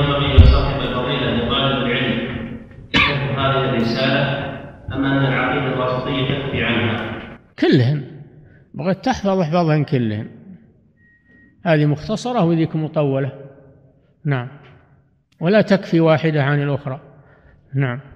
ينبغي لصاحب الفضيلة لطالب العلم حفظ هذه الرسالة أم أن العقيدة الواسطية تكفي عنها؟ كلهم، بغيت تحفظ احفظهن كلهم، هذه مختصرة وذيك مطولة. نعم، ولا تكفي واحدة عن الأخرى. نعم.